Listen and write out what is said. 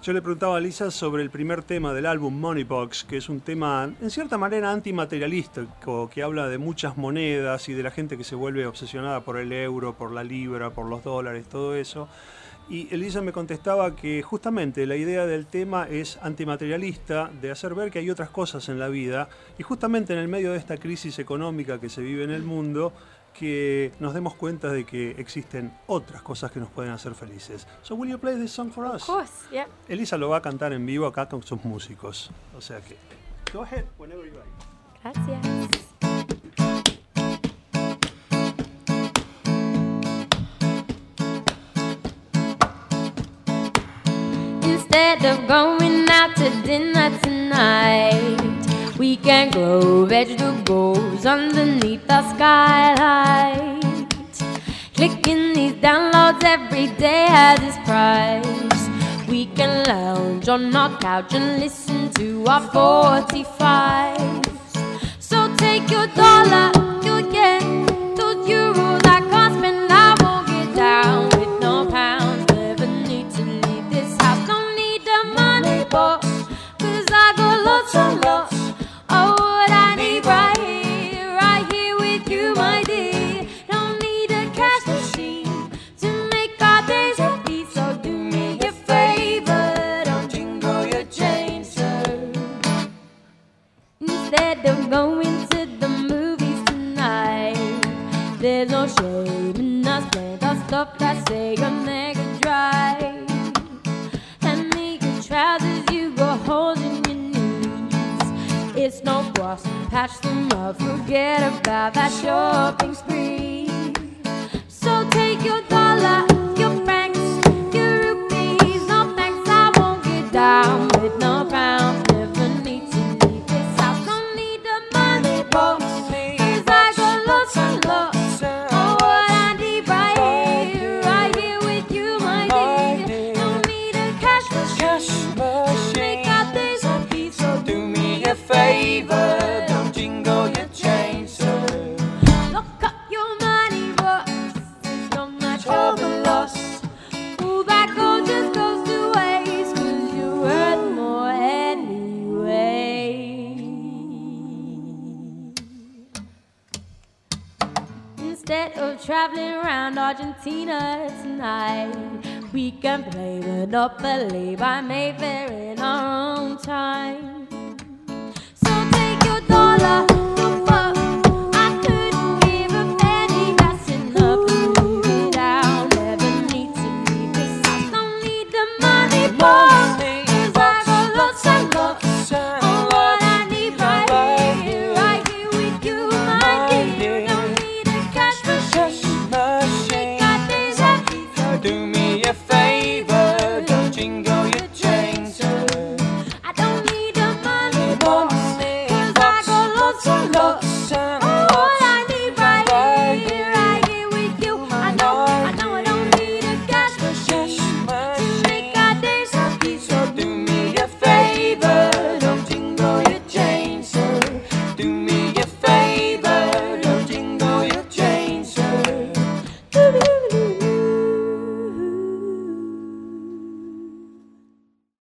Yo le preguntaba a Lisa sobre el primer tema del álbum Moneybox, que es un tema en cierta manera antimaterialista, que habla de muchas monedas y de la gente que se vuelve obsesionada por el euro, por la libra, por los dólares, todo eso. Y Elisa me contestaba que justamente la idea del tema es antimaterialista, de hacer ver que hay otras cosas en la vida, y justamente en el medio de esta crisis económica que se vive en el mundo, que nos demos cuenta de que existen otras cosas que nos pueden hacer felices. So will you play this song for us? Of course, yeah. Elisa lo va a cantar en vivo acá con sus músicos. O sea que, go ahead, whenever you like. Gracias. Instead of going out to dinner tonight, we can grow vegetables underneath the skylight. Clicking these downloads every day has its price. We can lounge on our couch and listen to our 45s. So take your dollar, your yen, those euros I can't spend, I won't get down with no pounds. Never need to leave this house, don't need the money box, 'cause I got lots and lots. Oh, what I need right here with you, my dear. Don't need a cash machine to make our days happy. So do me a favor, don't jingle your change, sir. Instead of going to the movies tonight, there's no shame in us playing the stuff that say you're mega dry. And me your trousers, you go holding your knees. It's no gloss, patch them up, forget about that shopping spree. So take your dollar, your francs, your rupees, no thanks, I won't get down with no pounds. Never need to leave this house, don't need the money box, 'cause I got lots and lots. Oh, what I need right here with you, my dear. Don't need a cash machine to make our days happy. So do me a favor, don't jingle your change, sir. Lock up your money box, there's not much of a loss. Ooh, that gold just goes to waste, 'cause you're worth more anyway. Instead of traveling around Argentina tonight, we can play Monopoly by Mayfair in our own time.